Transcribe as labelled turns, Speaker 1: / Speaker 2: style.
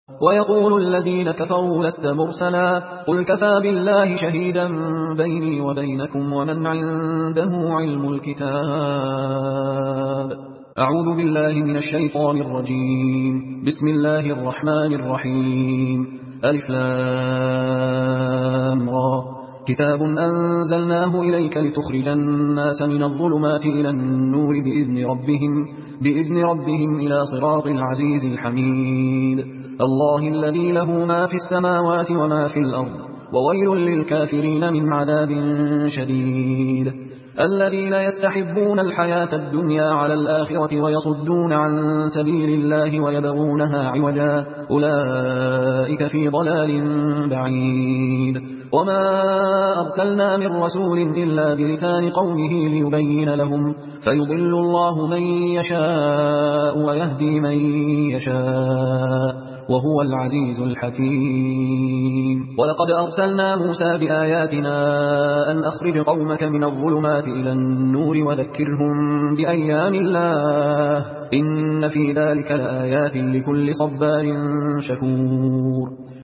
Speaker 1: ويقول الذين كفروا لست مرسلا قل كفى بالله شهيدا بيني وبينكم ومن عنده علم الكتاب. أعوذ بالله من الشيطان الرجيم. بسم الله الرحمن الرحيم. ألف لام را كتاب أنزلناه إليك لتخرج الناس من الظلمات إلى النور بإذن ربهم إلى صراط العزيز الحميد. الله الذي له ما في السماوات وما في الأرض وويل للكافرين من عذاب شديد. الذين يستحبون الحياة الدنيا على الآخرة ويصدون عن سبيل الله ويبغونها عوجا أولئك في ضلال بعيد. وما أرسلنا من رسول إلا بلسان قومه ليبين لهم فيضل الله من يشاء ويهدي من يشاء وهو العزيز الحكيم. ولقد أرسلنا موسى بآياتنا أن أخرج قومك من الظلمات إلى النور وذكرهم بأيام الله إن في ذلك لآيات لكل صبار شكور.